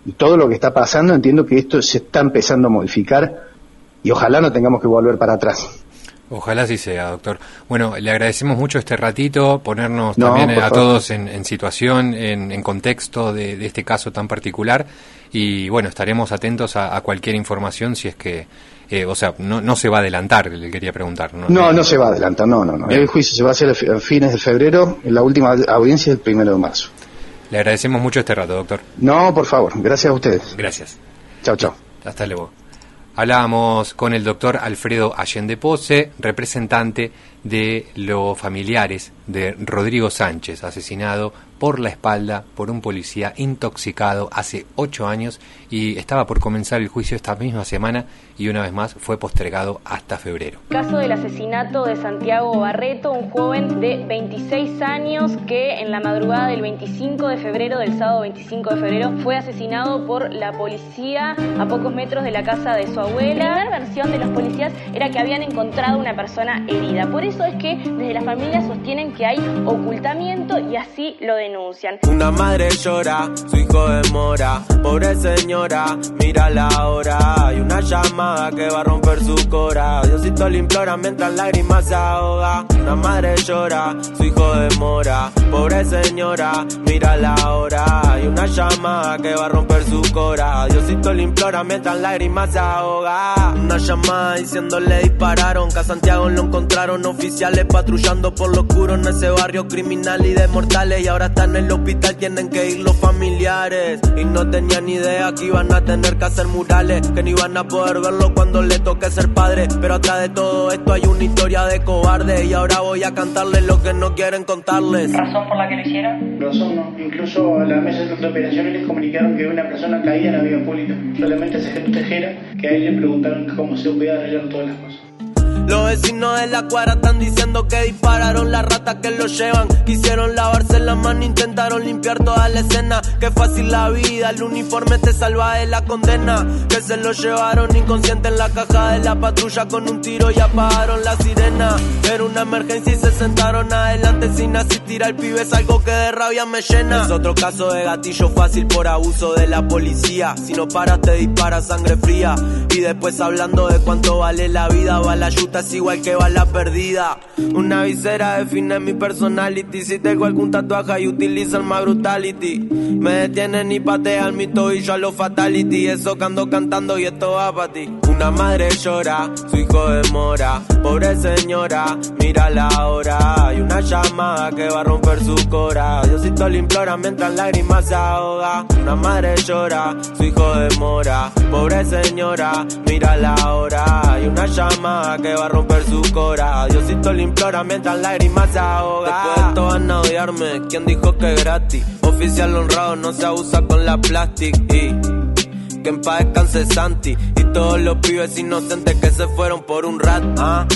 y todo lo que está pasando, entiendo que esto se está empezando a modificar y ojalá no tengamos que volver para atrás. Ojalá así sea, doctor. Bueno, le agradecemos mucho este ratito, ponernos No, también por a favor. todos en, en situación, en, en contexto de, de este caso tan particular, y bueno, estaremos atentos a, a cualquier información si es que, eh, o sea, no, no se va a adelantar, le quería preguntar. No, No, no se va a adelantar, no, no, no. Bien. El juicio se va a hacer a fi- a fines de febrero, la última audiencia es el primero de marzo. Le agradecemos mucho este rato, doctor. No, por favor, gracias a ustedes. Gracias. Chao, chao. Hasta luego. Hablábamos con el doctor Alfredo Allende Pose, representante de los familiares de Rodrigo Sánchez, asesinado por la espalda por un policía intoxicado hace ocho años, y estaba por comenzar el juicio esta misma semana y una vez más fue postergado hasta febrero. Caso del asesinato de Santiago Barreto, un joven de veintiséis años que en la madrugada del veinticinco de febrero, del sábado veinticinco de febrero, fue asesinado por la policía a pocos metros de la casa de su abuela. La primera versión de los policías era que habían encontrado una persona herida. Por eso es que desde la familia sostienen que hay ocultamiento y así lo denuncian. Una madre llora, su hijo demora. Pobre señora, mira la hora. Hay una llamada que va a romper su cora. Diosito le implora mientras lágrimas se ahoga. Una madre llora, su hijo demora. Pobre señora, mira la hora. Hay una llamada que va a romper su cora. Diosito le implora mientras lágrimas se ahoga. Una llamada diciéndole dispararon. Que a Santiago lo encontraron oficiales patrullando por lo oscuro en ese barrio criminal y de mortales. Y ahora está en el hospital, tienen que ir los familiares. Y no tenían idea que iban a tener que hacer murales, que no iban a poder verlo cuando le toque ser padre. Pero atrás de todo esto hay una historia de cobarde. Y ahora voy a cantarles lo que no quieren contarles. ¿Razón por la que lo hicieron? Razón no. Incluso a la mesa de operaciones les comunicaron que una persona caía en la vía pública. Solamente se gente tejera que a él le preguntaron cómo se podía arreglar todas las cosas. Los vecinos de la cuadra están diciendo que dispararon las ratas que lo llevan. Quisieron lavarse la mano, intentaron limpiar toda la escena. Qué fácil la vida, el uniforme te salva de la condena. Que se lo llevaron inconsciente en la caja de la patrulla con un tiro y apagaron la sirena. Era una emergencia y se sentaron adelante sin asistir al pibe, es algo que de rabia me llena. Es otro caso de gatillo fácil por abuso de la policía. Si no paras te dispara sangre fría. Y después hablando de cuánto vale la vida, va la yuta es igual que va la perdida. Una visera define mi personality. Si tengo algún tatuaje y utilizo el más brutality, me detienen y patean mi tobillo a lo fatality. Eso que ando cantando y esto va pa' ti. Una madre llora, su hijo demora. Pobre señora, mira la hora. Hay una llamada que va a romper su cora. Diosito le implora mientras lágrimas se ahoga. Una madre llora, su hijo demora. Pobre señora, mira la hora. Hay una llamada que va a romper su cora. Diosito le implora mientras lágrimas se ahoga. Después de esto van a odiarme, ¿quién dijo que es gratis? Oficial honrado no se abusa con la plastic. Y que en paz descanse Santi y todos los pibes inocentes que se fueron por un rat. ¿Ah?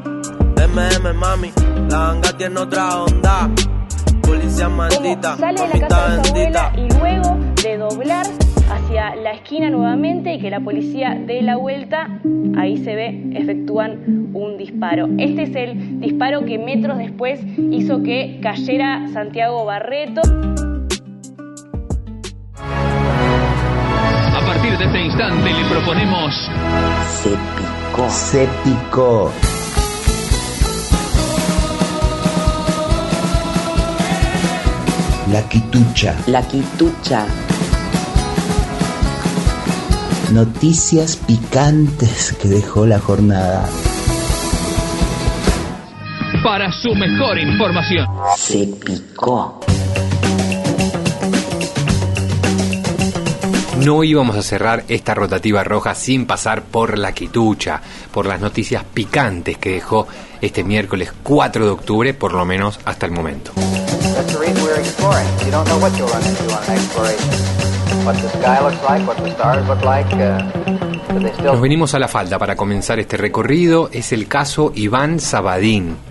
M M mami, la ganga tiene otra onda. Policía maldita, Sale de la mamita casa de su bendita. abuela y luego de doblar hacia la esquina nuevamente y que la policía dé la vuelta, ahí se ve, efectúan un disparo. Este es el disparo que metros después hizo que cayera Santiago Barreto. A partir de este instante le proponemos... Se picó. Se picó. La quitucha. La quitucha. Noticias picantes que dejó la jornada. Para su mejor información. Se picó. No íbamos a cerrar esta rotativa roja sin pasar por la quitucha, por las noticias picantes que dejó este miércoles cuatro de octubre, por lo menos hasta el momento. Nos venimos a la falda para comenzar este recorrido. Es el caso Iván Sabadín.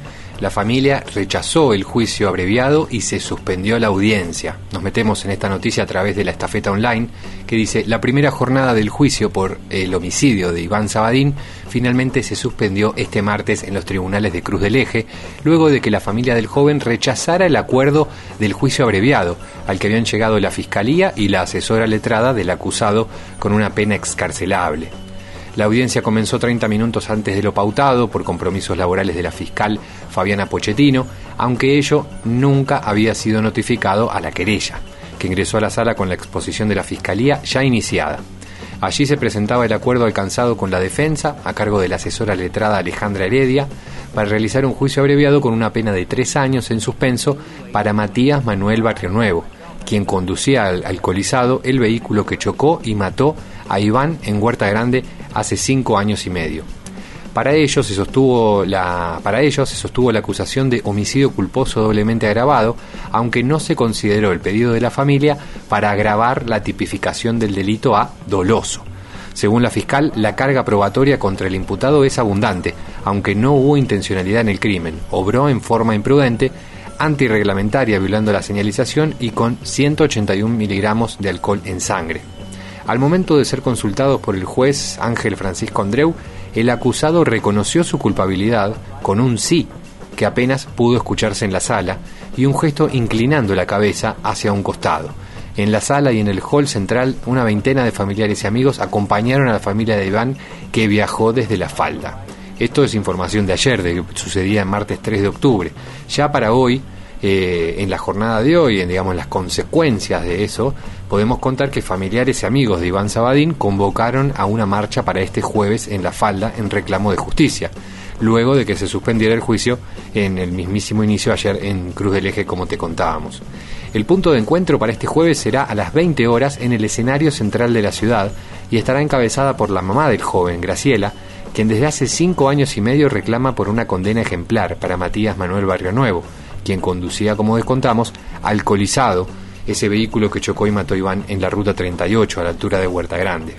La familia rechazó el juicio abreviado y se suspendió la audiencia. Nos metemos en esta noticia a través de la estafeta online que dice: la primera jornada del juicio por el homicidio de Iván Sabadín finalmente se suspendió este martes en los tribunales de Cruz del Eje, luego de que la familia del joven rechazara el acuerdo del juicio abreviado, al que habían llegado la Fiscalía y la asesora letrada del acusado con una pena excarcelable. La audiencia comenzó treinta minutos antes de lo pautado por compromisos laborales de la fiscal Fabiana Pochettino, aunque ello nunca había sido notificado a la querella, que ingresó a la sala con la exposición de la Fiscalía ya iniciada. Allí se presentaba el acuerdo alcanzado con la defensa, a cargo de la asesora letrada Alejandra Heredia, para realizar un juicio abreviado con una pena de tres años en suspenso para Matías Manuel Barrionuevo, quien conducía al alcoholizado el vehículo que chocó y mató a Iván en Huerta Grande hace cinco años y medio. Para ello se sostuvo la, para ello se sostuvo la acusación de homicidio culposo doblemente agravado, aunque no se consideró el pedido de la familia para agravar la tipificación del delito a doloso. Según la fiscal, la carga probatoria contra el imputado es abundante, aunque no hubo intencionalidad en el crimen. Obró en forma imprudente, antirreglamentaria, violando la señalización y con ciento ochenta y un miligramos de alcohol en sangre. Al momento de ser consultado por el juez Ángel Francisco Andreu, el acusado reconoció su culpabilidad con un sí, que apenas pudo escucharse en la sala, y un gesto inclinando la cabeza hacia un costado. En la sala y en el hall central, una veintena de familiares y amigos acompañaron a la familia de Iván, que viajó desde La Falda. Esto es información de ayer, de que sucedía el martes tres de octubre. Ya para hoy, eh, en la jornada de hoy, en digamos las consecuencias de eso, podemos contar que familiares y amigos de Iván Sabadín convocaron a una marcha para este jueves en La Falda en reclamo de justicia, luego de que se suspendiera el juicio en el mismísimo inicio ayer en Cruz del Eje, como te contábamos. El punto de encuentro para este jueves será a las veinte horas en el escenario central de la ciudad y estará encabezada por la mamá del joven, Graciela, quien desde hace cinco años y medio reclama por una condena ejemplar para Matías Manuel Barrionuevo, quien conducía, como les contamos, alcoholizado ese vehículo que chocó y mató a Iván en la ruta treinta y ocho a la altura de Huerta Grande.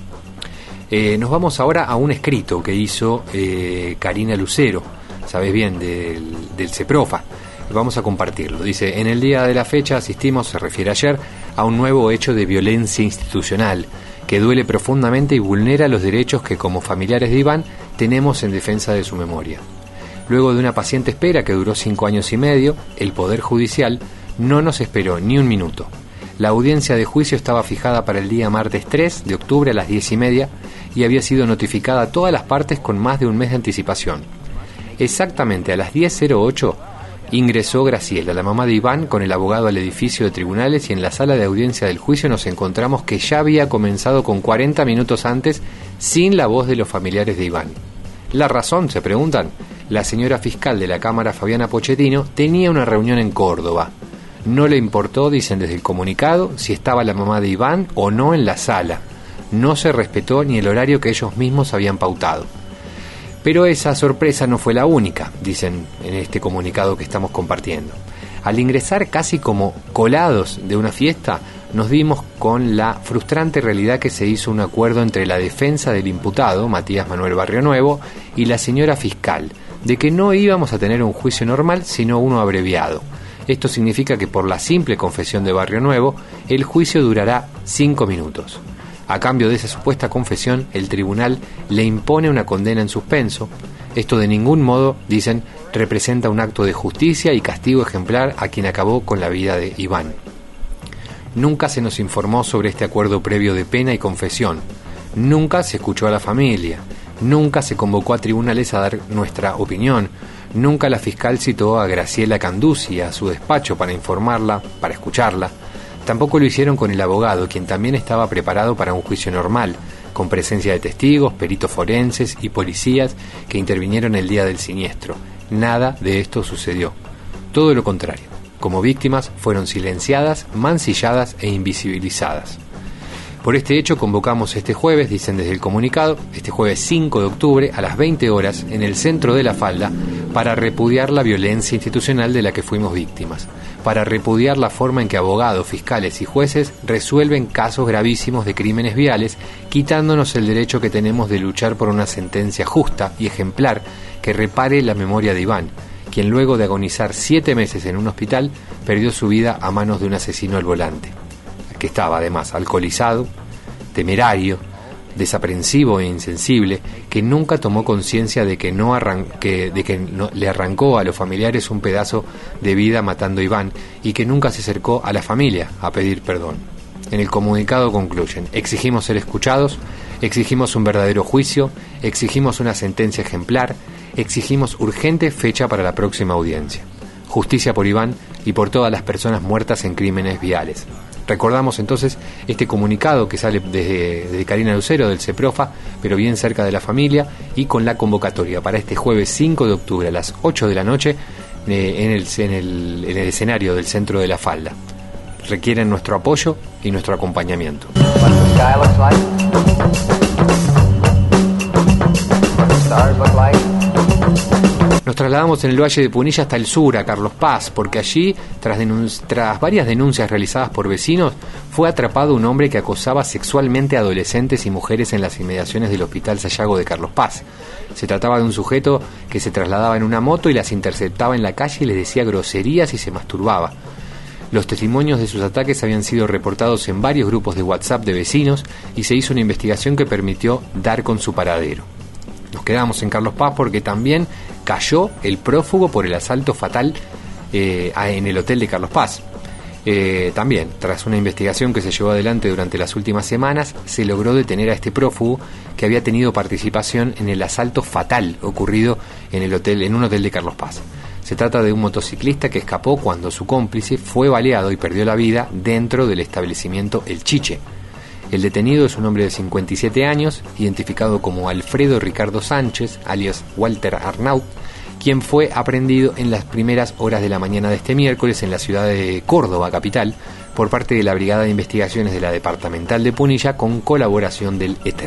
Eh, nos vamos ahora a un escrito que hizo eh, Karina Lucero, sabés bien, del, del CEPROFA. Vamos a compartirlo. Dice: en el día de la fecha asistimos, se refiere ayer, a un nuevo hecho de violencia institucional que duele profundamente y vulnera los derechos que como familiares de Iván tenemos en defensa de su memoria. Luego de una paciente espera que duró cinco años y medio, el Poder Judicial no nos esperó ni un minuto. La audiencia de juicio estaba fijada para el día martes tres de octubre a las diez y media y había sido notificada a todas las partes con más de un mes de anticipación. Exactamente a las diez cero ocho ingresó Graciela, la mamá de Iván, con el abogado al edificio de tribunales, y en la sala de audiencia del juicio nos encontramos que ya había comenzado con cuarenta minutos antes, sin la voz de los familiares de Iván. ¿La razón?, se preguntan. La señora fiscal de la Cámara, Fabiana Pochettino, tenía una reunión en Córdoba. No le importó, dicen desde el comunicado, si estaba la mamá de Iván o no en la sala. No se respetó ni el horario que ellos mismos habían pautado. Pero esa sorpresa no fue la única, dicen en este comunicado que estamos compartiendo. Al ingresar casi como colados de una fiesta, nos dimos con la frustrante realidad que se hizo un acuerdo entre la defensa del imputado, Matías Manuel Barrionuevo, y la señora fiscal, de que no íbamos a tener un juicio normal, sino uno abreviado. Esto significa que por la simple confesión de Barrionuevo, el juicio durará cinco minutos. A cambio de esa supuesta confesión, el tribunal le impone una condena en suspenso. Esto de ningún modo, dicen, representa un acto de justicia y castigo ejemplar a quien acabó con la vida de Iván. Nunca se nos informó sobre este acuerdo previo de pena y confesión. Nunca se escuchó a la familia. Nunca se convocó a tribunales a dar nuestra opinión. Nunca la fiscal citó a Graciela Canducci a su despacho para informarla, para escucharla. Tampoco lo hicieron con el abogado, quien también estaba preparado para un juicio normal, con presencia de testigos, peritos forenses y policías que intervinieron el día del siniestro. Nada de esto sucedió. Todo lo contrario. Como víctimas fueron silenciadas, mancilladas e invisibilizadas. Por este hecho convocamos este jueves, dicen desde el comunicado, este jueves cinco de octubre a las veinte horas en el centro de La Falda, para repudiar la violencia institucional de la que fuimos víctimas, para repudiar la forma en que abogados, fiscales y jueces resuelven casos gravísimos de crímenes viales, quitándonos el derecho que tenemos de luchar por una sentencia justa y ejemplar que repare la memoria de Iván, quien luego de agonizar siete meses en un hospital perdió su vida a manos de un asesino al volante, que estaba además alcoholizado, temerario, desaprensivo e insensible, que nunca tomó conciencia de que no arran que, de que no, le arrancó a los familiares un pedazo de vida matando a Iván, y que nunca se acercó a la familia a pedir perdón. En el comunicado concluyen: exigimos ser escuchados, exigimos un verdadero juicio, exigimos una sentencia ejemplar, exigimos urgente fecha para la próxima audiencia. Justicia por Iván y por todas las personas muertas en crímenes viales. Recordamos entonces este comunicado que sale desde, desde Karina Lucero, del CEPROFA, pero bien cerca de la familia, y con la convocatoria para este jueves cinco de octubre a las ocho de la noche eh, en, el, en, el, en el escenario del Centro de la Falda. Requieren nuestro apoyo y nuestro acompañamiento. Nos trasladamos en el Valle de Punilla hasta el sur, a Carlos Paz, porque allí, tras, tras varias denuncias realizadas por vecinos, fue atrapado un hombre que acosaba sexualmente a adolescentes y mujeres en las inmediaciones del Hospital Sayago de Carlos Paz. Se trataba de un sujeto que se trasladaba en una moto y las interceptaba en la calle y les decía groserías y se masturbaba. Los testimonios de sus ataques habían sido reportados en varios grupos de WhatsApp de vecinos y se hizo una investigación que permitió dar con su paradero. Nos quedamos en Carlos Paz porque también cayó el prófugo por el asalto fatal eh, en el hotel de Carlos Paz. Eh, también, tras una investigación que se llevó adelante durante las últimas semanas, se logró detener a este prófugo que había tenido participación en el asalto fatal ocurrido en el hotel, en un hotel de Carlos Paz. Se trata de un motociclista que escapó cuando su cómplice fue baleado y perdió la vida dentro del establecimiento El Chiche. El detenido es un hombre de cincuenta y siete años, identificado como Alfredo Ricardo Sánchez, alias Walter Arnaut, quien fue aprehendido en las primeras horas de la mañana de este miércoles en la ciudad de Córdoba, capital, por parte de la Brigada de Investigaciones de la Departamental de Punilla, con colaboración del Éter.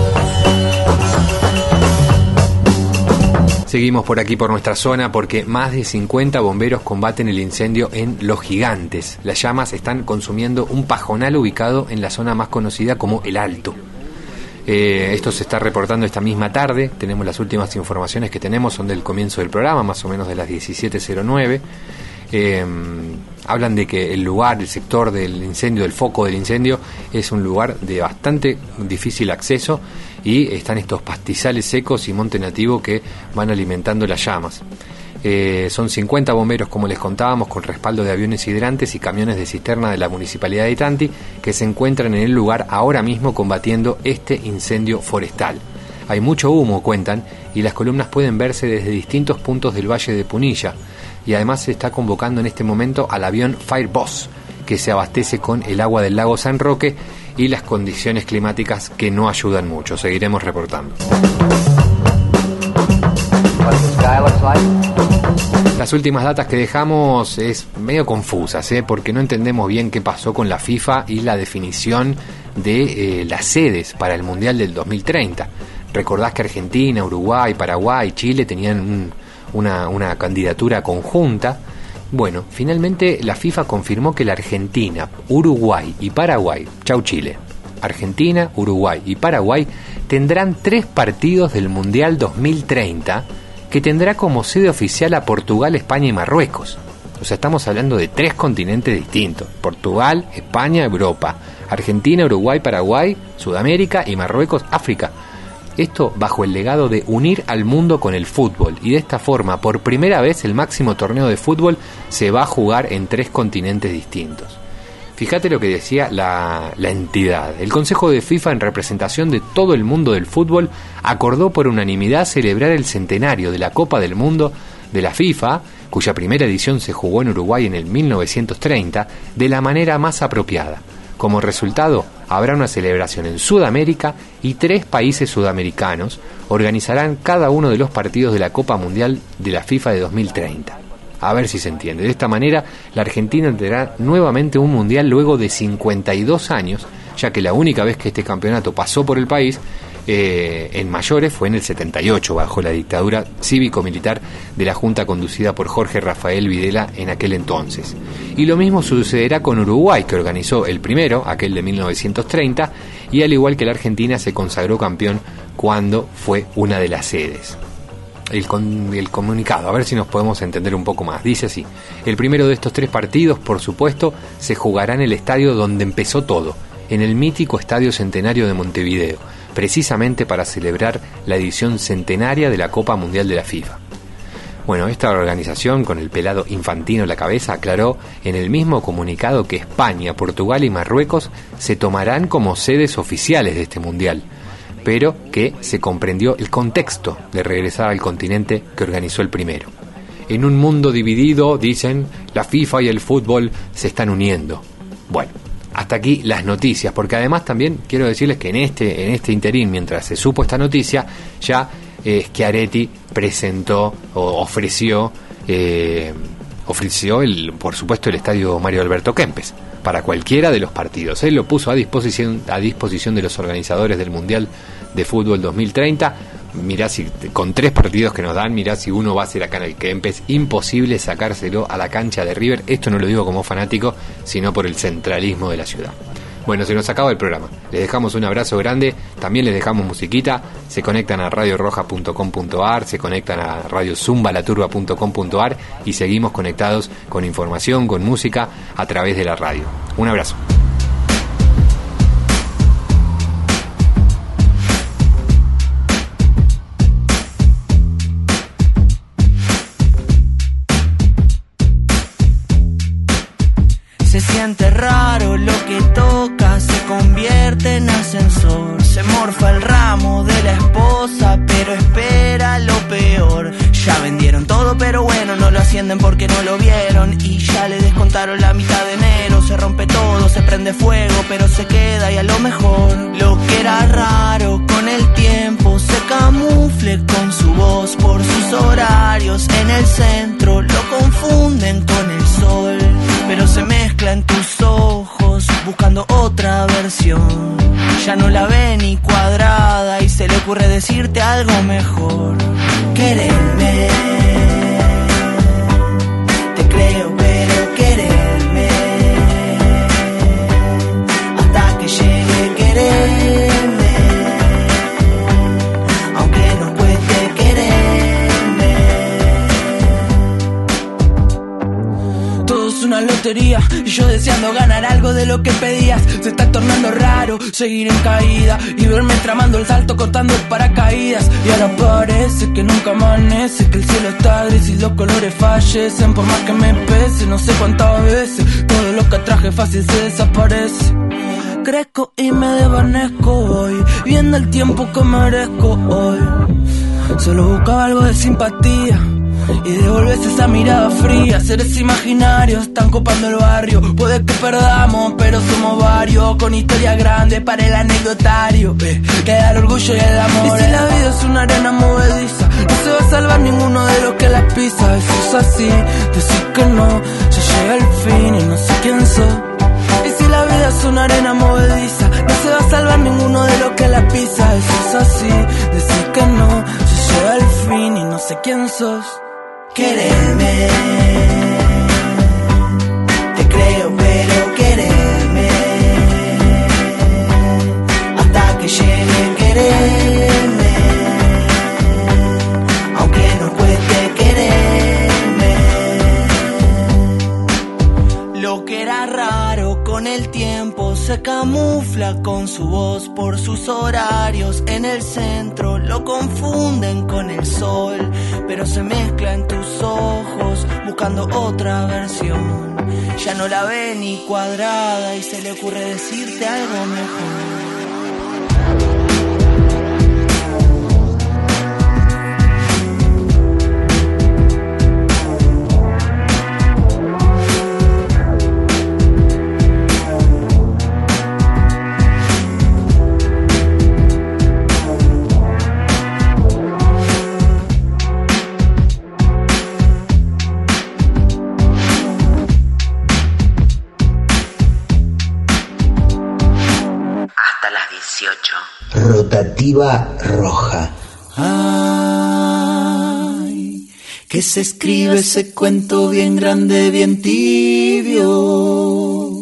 Seguimos por aquí, por nuestra zona, porque más de cincuenta bomberos combaten el incendio en Los Gigantes. Las llamas están consumiendo un pajonal ubicado en la zona más conocida como El Alto. Eh, esto se está reportando esta misma tarde. Tenemos las últimas informaciones que tenemos, son del comienzo del programa, más o menos de las diecisiete cero nueve. Eh, hablan de que el lugar, el sector del incendio, el foco del incendio, es un lugar de bastante difícil acceso, y están estos pastizales secos y monte nativo que van alimentando las llamas. Eh, son cincuenta bomberos, como les contábamos, con respaldo de aviones hidrantes y camiones de cisterna de la Municipalidad de Tanti, que se encuentran en el lugar ahora mismo combatiendo este incendio forestal. Hay mucho humo, cuentan, y las columnas pueden verse desde distintos puntos del Valle de Punilla, y además se está convocando en este momento al avión Fireboss, que se abastece con el agua del lago San Roque, y las condiciones climáticas que no ayudan mucho. Seguiremos reportando. Las últimas datas que dejamos es medio confusas, ¿eh? porque no entendemos bien qué pasó con la FIFA y la definición de eh, las sedes para el Mundial del dos mil treinta. Recordás que Argentina, Uruguay, Paraguay, Chile tenían un, una, una candidatura conjunta. Bueno, finalmente la FIFA confirmó que la Argentina, Uruguay y Paraguay, chau Chile, Argentina, Uruguay y Paraguay tendrán tres partidos del Mundial dos mil treinta, que tendrá como sede oficial a Portugal, España y Marruecos. O sea, estamos hablando de tres continentes distintos: Portugal, España, Europa, Argentina, Uruguay, Paraguay, Sudamérica y Marruecos, África. Esto bajo el legado de unir al mundo con el fútbol, y de esta forma, por primera vez, el máximo torneo de fútbol se va a jugar en tres continentes distintos. Fíjate lo que decía la, la entidad. El Consejo de FIFA, en representación de todo el mundo del fútbol, acordó por unanimidad celebrar el centenario de la Copa del Mundo de la FIFA, cuya primera edición se jugó en Uruguay en el mil novecientos treinta, de la manera más apropiada. Como resultado, habrá una celebración en Sudamérica, y tres países sudamericanos organizarán cada uno de los partidos de la Copa Mundial de la FIFA de dos mil treinta. A ver si se entiende. De esta manera, la Argentina tendrá nuevamente un Mundial luego de cincuenta y dos años, ya que la única vez que este campeonato pasó por el país eh, en mayores fue en el setenta y ocho, bajo la dictadura cívico-militar de la Junta conducida por Jorge Rafael Videla en aquel entonces. Y lo mismo sucederá con Uruguay, que organizó el primero, aquel de mil novecientos treinta, y al igual que la Argentina se consagró campeón cuando fue una de las sedes. el, con, el comunicado, a ver si nos podemos entender un poco más. Dice así: el primero de estos tres partidos, por supuesto, se jugará en el estadio donde empezó todo, en el mítico Estadio Centenario de Montevideo, precisamente para celebrar la edición centenaria de la Copa Mundial de la FIFA. Bueno, esta organización, con el pelado Infantino a la cabeza, aclaró en el mismo comunicado que España, Portugal y Marruecos se tomarán como sedes oficiales de este Mundial, pero que se comprendió el contexto de regresar al continente que organizó el primero. En un mundo dividido, dicen, la FIFA y el fútbol se están uniendo. Bueno, hasta aquí las noticias, porque además también quiero decirles que en este, en este interín, mientras se supo esta noticia, ya eh, Schiaretti presentó o ofreció, eh, ofreció el, por supuesto, el estadio Mario Alberto Kempes para cualquiera de los partidos. Él lo puso a disposición, a disposición de los organizadores del Mundial de Fútbol dos mil treinta. Mirá si con tres partidos que nos dan, mirá si uno va a ser acá en el Kempes. Imposible sacárselo a la cancha de River. Esto no lo digo como fanático, sino por el centralismo de la ciudad. Bueno, se nos acaba el programa. Les dejamos un abrazo grande. También les dejamos musiquita. Se conectan a radio roja punto com punto a r, se conectan a radio zumba la turba punto com punto a r y seguimos conectados con información, con música a través de la radio. Un abrazo. Se siente raro lo que toca, se convierte en ascensor. Se morfa el ramo de la esposa, pero espera lo peor. Ya vendieron todo, pero bueno, no lo ascienden porque no lo vieron. Y ya le descontaron la mitad de enero. Se rompe todo, se prende fuego, pero se queda y a lo mejor lo que era raro con el tiempo se camufle con su voz por sus horarios. En el centro lo confunden con el sol, pero se mezcla en tus ojos buscando otra versión. Ya no la ve ni cuadrada y se le ocurre decirte algo mejor. Quererme, te creo, pero quererme, hasta que llegue quererme, aunque no cueste quererme. Todo es una lotería y yo deseando ganar algo de lo que pedías. Se está tornando raro seguir en caída y verme tramando el salto cortando el paracaídas. Y ahora parece que nunca amanece, que el cielo está gris y los colores fallecen. Por más que me pese, no sé cuántas veces todo lo que traje fácil se desaparece. Crezco y me desvanezco hoy, viendo el tiempo que merezco hoy. Solo buscaba algo de simpatía y devolves esa mirada fría. Seres imaginarios están copando el barrio. Puede que perdamos, pero somos varios, con historias grandes para el anecdotario. eh, Queda el orgullo y el amor. Y si la vida es una arena movediza, no se va a salvar ninguno de los que la pisa. Eso es así, decir que no, ya llega el fin y no sé quién soy. Y si la vida es una arena movediza, no se va a salvar ninguno de los que la pisa. Eso es así, decir que no, ya llega el fin y no sé quién sos. Quererme, te creo, pero quererme, hasta que llegue quererme, aunque no cueste quererme. Lo que era raro con el tiempo se camufla con su voz por sus horarios. En el centro lo confunden con el sol, pero se mezcla en tus ojos buscando otra versión. Ya no la ve ni cuadrada y se le ocurre decirte algo mejor. Rotativa roja. Ay, que se escribe ese cuento bien grande, bien tibio.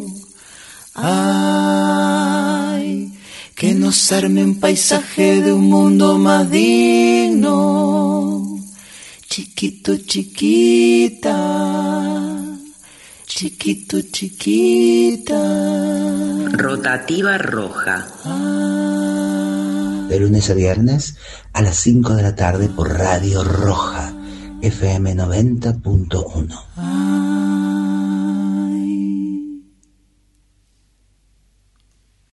Ay, que nos arme un paisaje de un mundo más digno. Chiquito, chiquita, chiquito, chiquita. Rotativa roja. De lunes a viernes a las cinco de la tarde por Radio Roja, F M noventa punto uno.